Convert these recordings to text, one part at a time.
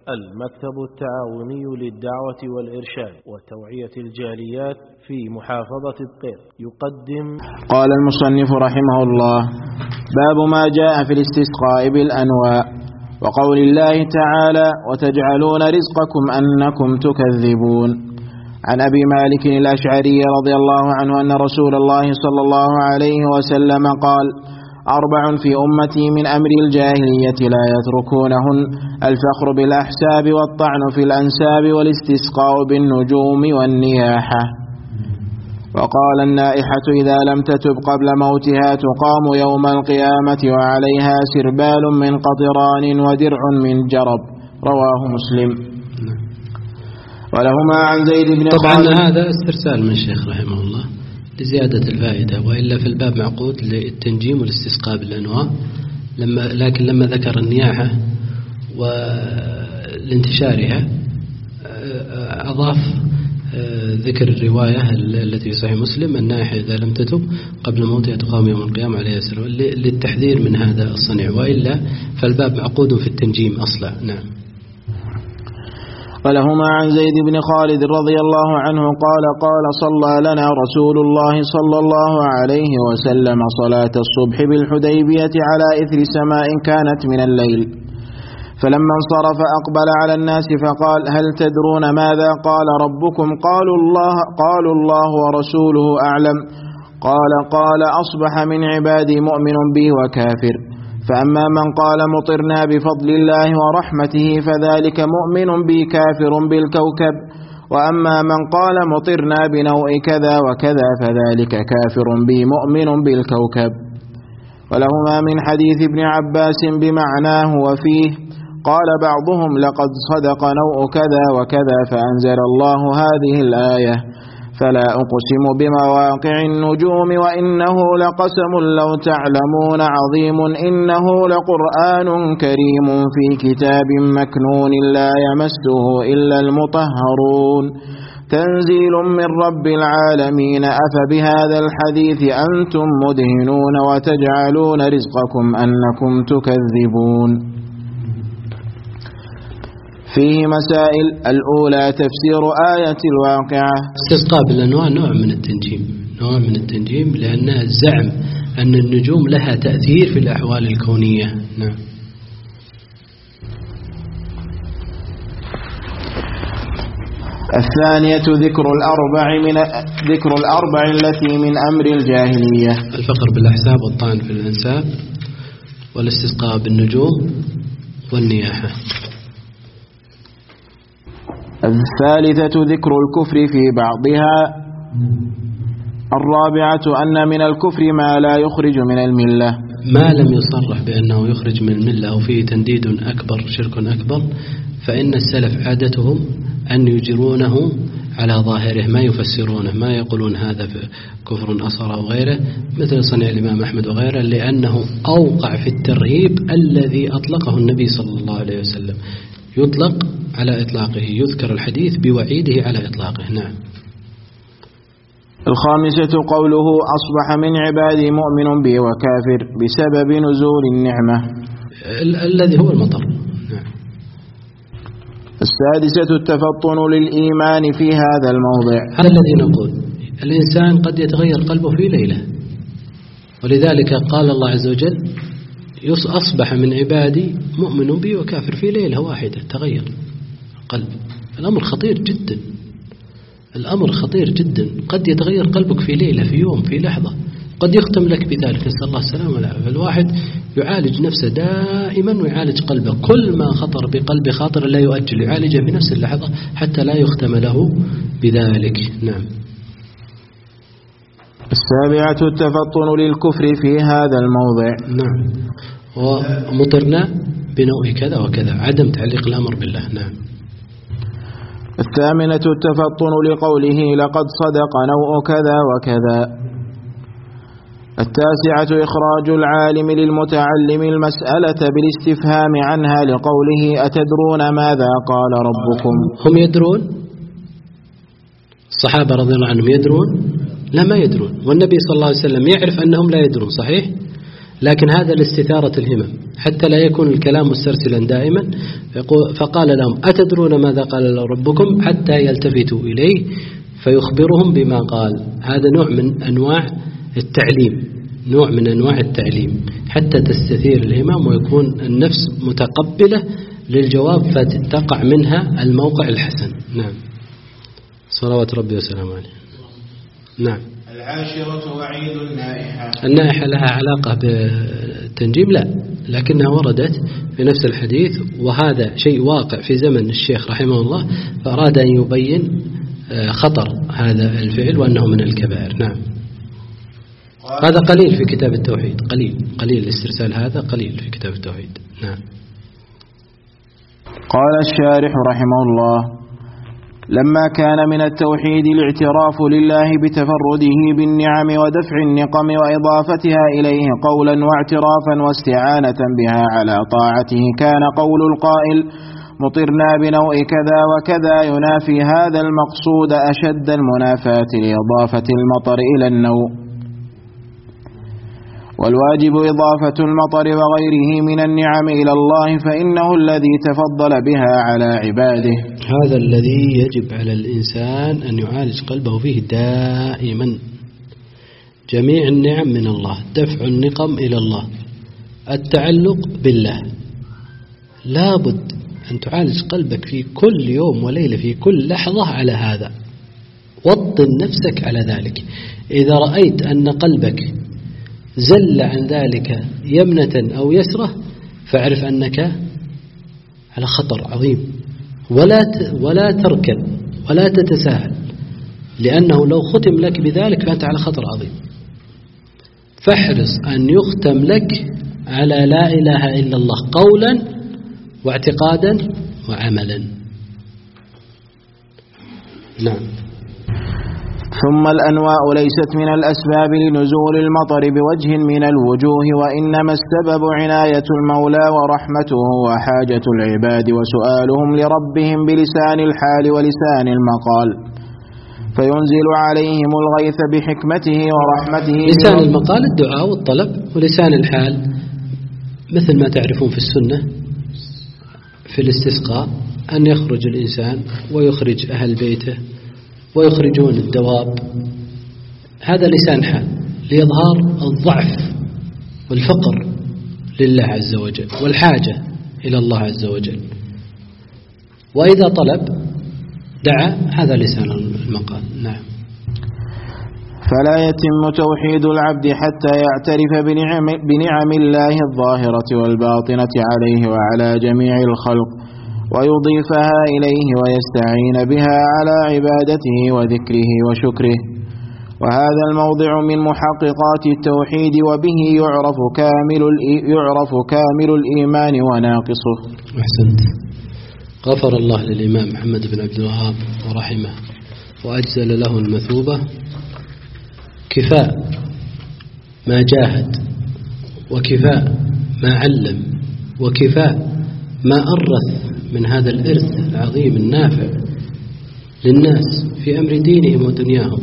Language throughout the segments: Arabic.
المكتب التعاوني للدعوة والإرشاد وتوعية الجاليات في محافظة الطير يقدم. قال المصنف رحمه الله: باب ما جاء في الاستسقاء بالأنواء، وقول الله تعالى: وتجعلون رزقكم أنكم تكذبون. عن أبي مالك الأشعري رضي الله عنه أن رسول الله صلى الله عليه وسلم قال: 4 في أمتي من أمر الجاهلية لا يتركونهن: الفخر بالأحساب، والطعن في الأنساب، والاستسقاء بالنجوم، والنياحة. وقال: النائحة إذا لم تتب قبل موتها تقام يوم القيامة وعليها سربال من قطران ودرع من جرب. رواه مسلم. ولهما عن زيد بن طبعا هذا استرسال من الشيخ رحمه الله لزيادة الفائدة، وإلا في الباب معقود للتنجيم والاستسقاء بالأنواع، لكن لما ذكر النياحة والانتشارها أضاف ذكر الرواية التي في صحيح مسلم: النائحة إذا لم تتب قبل موتها تقام يوم القيامة عليها سر، للتحذير من هذا الصنيع، وإلا فالباب معقود في التنجيم أصلا. نعم. ولهما عن زيد بن خالد رضي الله عنه قال: قال صلى لنا رسول الله صلى الله عليه وسلم صلاة الصبح بالحديبية على إثر سماء كانت من الليل، فلما انصرف أقبل على الناس فقال: هل تدرون ماذا قال ربكم؟ قالوا الله ورسوله أعلم. قال: أصبح من عبادي مؤمن بي وكافر، فأما من قال مطرنا بفضل الله ورحمته فذلك مؤمن بي كافر بالكوكب، وأما من قال مطرنا بنوء كذا وكذا فذلك كافر بي مؤمن بالكوكب. ولهما من حديث ابن عباس بمعناه وفيه: قال بعضهم: لقد صدق نوء كذا وكذا، فأنزل الله هذه الآية: فلا أقسم بمواقع النجوم وإنه لقسم لو تعلمون عظيم، إنه لقرآن كريم في كتاب مكنون لا يمسه إلا المطهرون، تنزيل من رب العالمين، أفبهذا الحديث أنتم مدهنون وتجعلون رزقكم أنكم تكذبون. فيه مسائل: الأولى تفسير آية الواقعة. استسقاء بالأنواع نوع من التنجيم، لأنها الزعم أن النجوم لها تأثير في الأحوال الكونية. نعم. الثانية ذكر الأربع التي من أمر الجاهلية: الفخر بالأحساب، والطعن في الأنساب، والاستسقاء بالنجوم، والنياحة. الثالثة ذكر الكفر في بعضها. الرابعة أن من الكفر ما لا يخرج من الملة، ما لم يصرح بأنه يخرج من الملة أو فيه تنديد أكبر، شرك أكبر، فإن السلف عادتهم أن يجرونه على ظاهره، ما يفسرونه، ما يقولون هذا كفر أصغر أو غيره، مثل صنيع الإمام أحمد وغيره، لأنه أوقع في الترهيب الذي أطلقه النبي صلى الله عليه وسلم، يطلق على إطلاقه، يذكر الحديث بوعيده على إطلاقه. نعم. الخامسة قوله: أصبح من عبادي مؤمن بي وكافر، بسبب نزول النعمة الذي هو المطر. نعم. السادسة التفطن للإيمان في هذا الموضع. هذا الذي نقول الإنسان قد يتغير قلبه في ليلة، ولذلك قال الله عز وجل: أصبح من عبادي مؤمن بي وكافر، في ليلة واحدة تغير قلب. الأمر خطير جدا، الأمر خطير جدا، قد يتغير قلبك في ليلة، في يوم، في لحظة، قد يختم لك بذلك، نسأل الله السلامة والعافية. فالواحد يعالج نفسه دائما ويعالج قلبه، كل ما خطر بقلب خاطر لا يؤجل، يعالجه في نفس اللحظة حتى لا يختم له بذلك. نعم. السابعة التفطن للكفر في هذا الموضع. نعم. ومطرنا بنوء كذا وكذا، عدم تعليق الأمر بالله. نعم. الثامنة التفطن لقوله: لقد صدق نوء كذا وكذا. التاسعة إخراج العالم للمتعلم المسألة بالاستفهام عنها، لقوله: أتدرون ماذا قال ربكم؟ هم يدرون؟ الصحابة رضي الله عنهم يدرون؟ لا، ما يدرون، والنبي صلى الله عليه وسلم يعرف أنهم لا يدرون، صحيح؟ لكن هذا لاستثارة الهمم حتى لا يكون الكلام مسترسلا دائما. فقال لهم أتدرون ماذا قال ربكم حتى يلتفتوا إليه فيخبرهم بما قال. هذا نوع من أنواع التعليم حتى تستثير الهمم ويكون النفس متقبلة للجواب فتقع منها الموقع الحسن. نعم صلوات ربي وسلامه عليه. نعم. العاشرة وعيد النائحة. النائحة لها علاقة بالتنجيم؟ لا، لكنها وردت في نفس الحديث، وهذا شيء واقع في زمن الشيخ رحمه الله، فأراد أن يبين خطر هذا الفعل وأنه من الكبائر. نعم. هذا قليل في كتاب التوحيد، قليل الاسترسال، هذا قليل في كتاب التوحيد. نعم. قال الشارح رحمه الله: لما كان من التوحيد الاعتراف لله بتفرده بالنعم ودفع النقم وإضافتها إليه قولا واعترافا واستعانة بها على طاعته، كان قول القائل مطرنا بنوء كذا وكذا ينافي هذا المقصود أشد المنافاة لإضافة المطر إلى النوء، والواجب إضافة المطر وغيره من النعم إلى الله، فإنه الذي تفضل بها على عباده. هذا الذي يجب على الإنسان أن يعالج قلبه فيه دائما. جميع النعم من الله، دفع النقم إلى الله، التعلق بالله. لابد أن تعالج قلبك في كل يوم وليلة، في كل لحظة على هذا، وطن نفسك على ذلك. إذا رأيت أن قلبك زل عن ذلك يمنة أو يسرة فاعرف أنك على خطر عظيم، ولا تركن ولا تتساهل، لأنه لو ختم لك بذلك فأنت على خطر عظيم. فاحرص أن يختم لك على لا إله إلا الله قولا واعتقادا وعملا. نعم. ثم الأنواء ليست من الأسباب لنزول المطر بوجه من الوجوه، وإنما السبب عناية المولى ورحمته وحاجة العباد وسؤالهم لربهم بلسان الحال ولسان المقال، فينزل عليهم الغيث بحكمته ورحمته. لسان المقال الدعاء والطلب، ولسان الحال مثل ما تعرفون في السنة في الاستسقاء أن يخرج الإنسان ويخرج أهل بيته ويخرجون الدواب، هذا لسان حال لإظهار الضعف والفقر لله عز وجل والحاجة إلى الله عز وجل. وإذا طلب دعا، هذا لسان المقال. نعم. فلا يتم توحيد العبد حتى يعترف بنعم الله الظاهرة والباطنة عليه وعلى جميع الخلق، ويضيفها إليه ويستعين بها على عبادته وذكره وشكره. وهذا الموضع من محققات التوحيد، وبه يعرف كامل الإيمان وناقصه. أحسنت. غفر الله للإمام محمد بن عبد الوهاب ورحمه وأجزل له المثوبة. كفاء ما جاهد، وكفاء ما علم، وكفاء ما أرث من هذا الإرث العظيم النافع للناس في أمر دينهم ودنياهم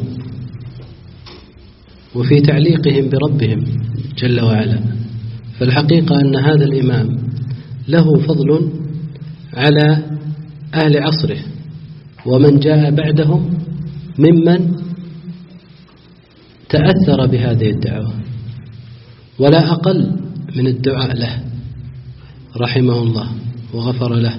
وفي تعليقهم بربهم جل وعلا. فالحقيقة أن هذا الإمام له فضل على أهل عصره ومن جاء بعدهم ممن تأثر بهذه الدعوة، ولا أقل من الدعاء له رحمه الله وغفر له.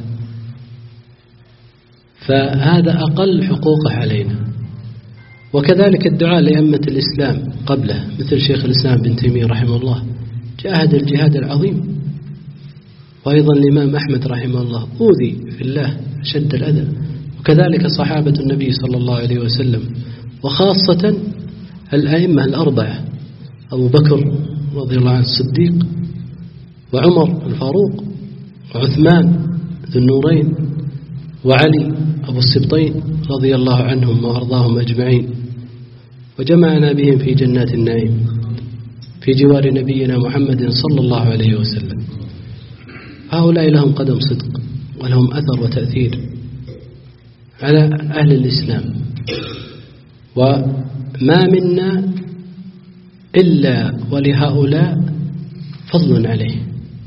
فهذا أقل حقوقه علينا. وكذلك الدعاء لأئمة الإسلام قبله مثل شيخ الإسلام بن تيمية رحمه الله، جاهد الجهاد العظيم. وأيضا الإمام أحمد رحمه الله أوذي في الله شد الأذى، وكذلك صحابة النبي صلى الله عليه وسلم، وخاصة الأئمة الأربعة أبو بكر رضي الله عنه الصديق، وعمر الفاروق، وعثمان ذو النورين، وعلي أبو السبطين رضي الله عنهم وأرضاهم أجمعين، وجمعنا بهم في جنات النعيم في جوار نبينا محمد صلى الله عليه وسلم. هؤلاء لهم قدم صدق ولهم أثر وتأثير على أهل الإسلام، وما منا إلا ولهؤلاء فضل عليه.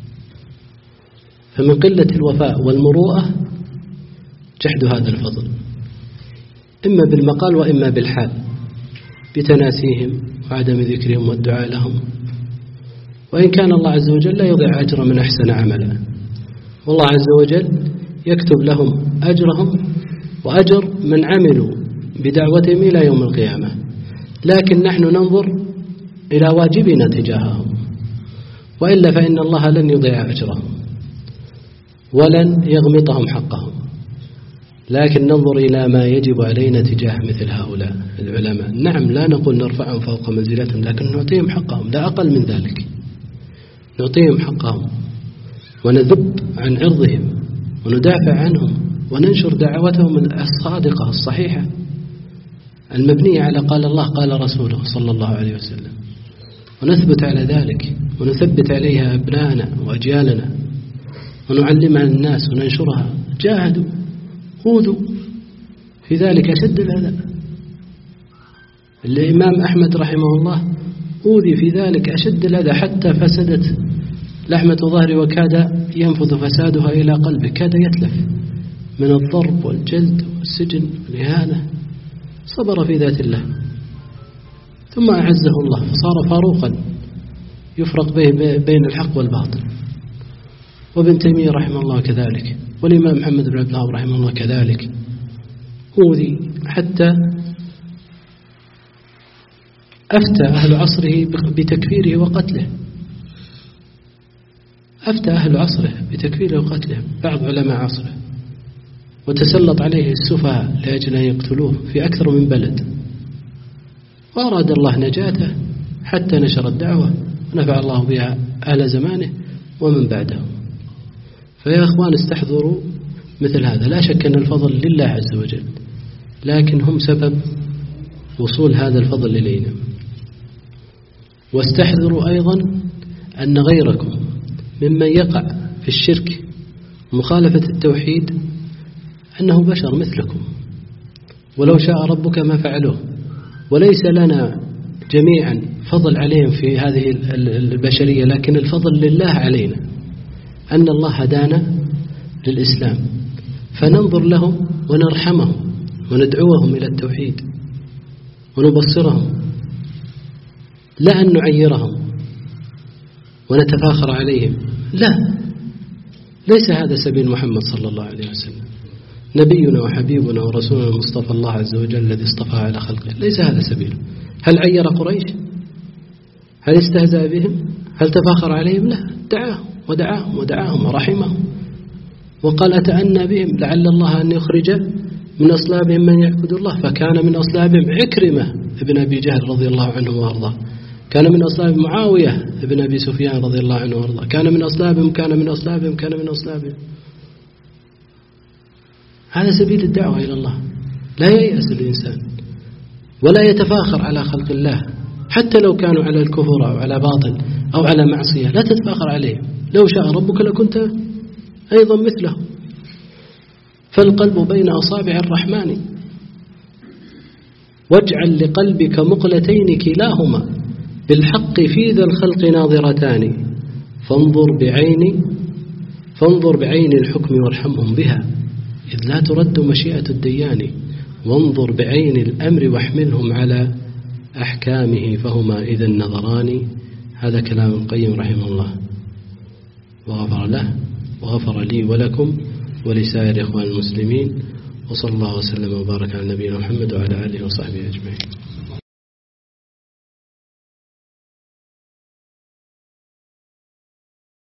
فمن قلة الوفاء والمروءة جحد هذا الفضل، إما بالمقال وإما بالحال، بتناسيهم وعدم ذكرهم والدعاء لهم. وإن كان الله عز وجل لا يضيع أجر من أحسن عملا، والله عز وجل يكتب لهم أجرهم وأجر من عملوا بدعوتهم إلى يوم القيامة، لكن نحن ننظر إلى واجبنا تجاههم، وإلا فإن الله لن يضيع أجرهم ولن يغمطهم حقهم، لكن ننظر إلى ما يجب علينا تجاه مثل هؤلاء العلماء. نعم لا نقول نرفعهم فوق منزلتهم، لكن نعطيهم حقهم، لا أقل من ذلك، نعطيهم حقهم ونذب عن عرضهم وندافع عنهم وننشر دعوتهم الصادقة الصحيحة المبنية على قال الله قال رسوله صلى الله عليه وسلم، ونثبت على ذلك ونثبت عليها أبنائنا وأجيالنا ونعلمها الناس وننشرها. جاهدوا أوذوا في ذلك أشد الأذى. الإمام أحمد رحمه الله أوذي في ذلك أشد الأذى، حتى فسدت لحمة ظهري وكاد ينفذ فسادها إلى قلبه، كاد يتلف من الضرب والجلد والسجن والإهانة. صبر في ذات الله، ثم أعزه الله فصار فاروقا يفرق بين الحق والباطل. وابن تيمية رحمه الله كذلك، والإمام محمد بن عبد الوهاب رحمه الله كذلك أوذي، حتى أفتى أهل عصره بتكفيره وقتله، أفتى أهل عصره بتكفيره وقتله بعض علماء عصره، وتسلط عليه السفهاء لأجل أن يقتلوه في أكثر من بلد، وأراد الله نجاته حتى نشر الدعوة ونفع الله بها أهل زمانه ومن بعده. فيا أخوان استحضروا مثل هذا. لا شك أن الفضل لله عز وجل، لكن هم سبب وصول هذا الفضل إلينا. واستحضروا أيضا أن غيركم ممن يقع في الشرك مخالفة التوحيد أنه بشر مثلكم، ولو شاء ربك ما فعلوه، وليس لنا جميعا فضل عليهم في هذه البشرية، لكن الفضل لله علينا أن الله هدانا للإسلام، فننظر لهم ونرحمهم وندعوهم إلى التوحيد ونبصرهم، لا أن نعيرهم ونتفاخر عليهم، لا، ليس هذا سبيل محمد صلى الله عليه وسلم، نبينا وحبيبنا ورسولنا المصطفى الله عز وجل الذي اصطفى على خلقه، ليس هذا سبيله. هل عير قريش؟ هل استهزأ بهم؟ هل تفاخر عليهم؟ لا، دعاهم ورحمهم، وقال أتأنى بهم لعل الله أن يخرج من أصلابهم من يعبد الله، فكان من أصلابهم عكرمة ابن أبي جهل رضي الله عنه وأرضاه، كان من أصلاب معاوية ابن أبي سفيان رضي الله عنه وأرضاه، كان من أصلابهم. هذا سبيل الدعوة إلى الله. لا ييأس الإنسان ولا يتفاخر على خلق الله، حتى لو كانوا على الكفر أو على باطل أو على معصية، لا تتفاخر عليهم، لو شاء ربك لكنت أيضا مثله. فالقلب بين أصابع الرحمن، واجعل لقلبك مقلتين كلاهما بالحق في ذا الخلق ناظرتان، فانظر بعين الحكم وارحمهم بها، إذ لا ترد مشيئة الديان، وانظر بعين الأمر واحملهم على أحكامه، فهما إذا النظران. هذا كلام القيم رحمه الله، وغفر له وغفر لي ولكم ولسائر إخوان المسلمين، وصلى الله وسلم وبارك على نبينا محمد وعلى آله وصحبه أجمعين.